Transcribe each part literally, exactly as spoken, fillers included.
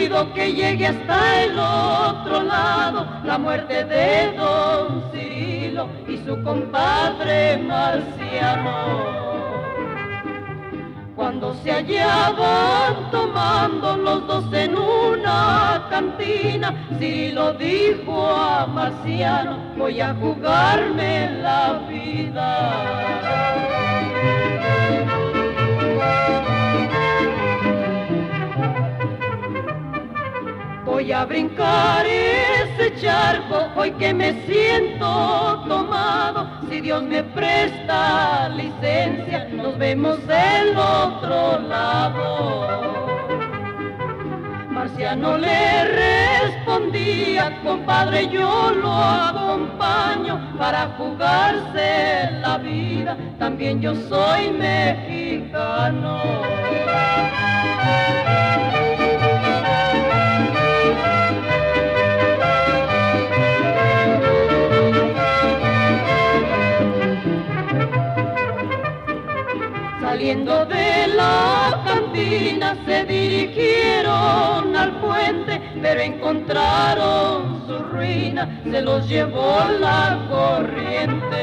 pido que llegue hasta el otro lado la muerte de don Cirilo y su compadre Marciano. Cuando se hallaban tomando los dos en una cantina, Cirilo dijo a Marciano: voy a jugarme la vida. Voy a brincar ese charco hoy que me siento tomado. Si Dios me presta licencia, nos vemos del otro lado. Marciano le respondía: compadre, yo lo acompaño para jugarse la vida. También yo soy mexicano. Saliendo de la cantina se dirigieron al puente, pero encontraron su ruina, se los llevó la corriente.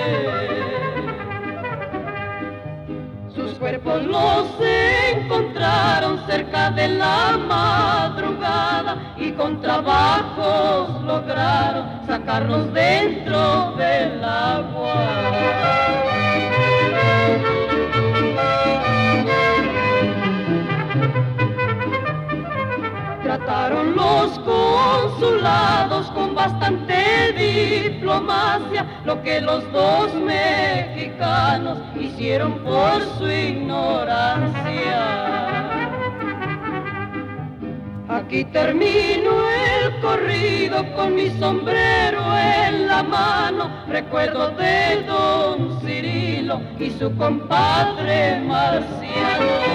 Sus cuerpos los encontraron cerca de la madrugada y con trabajos lograron sacarlos dentro del agua. Trataron los consulados con bastante diplomacia lo que los dos mexicanos hicieron por su ignorancia. Aquí termino el corrido con mi sombrero en la mano, recuerdo de don Cirilo y su compadre Marciano.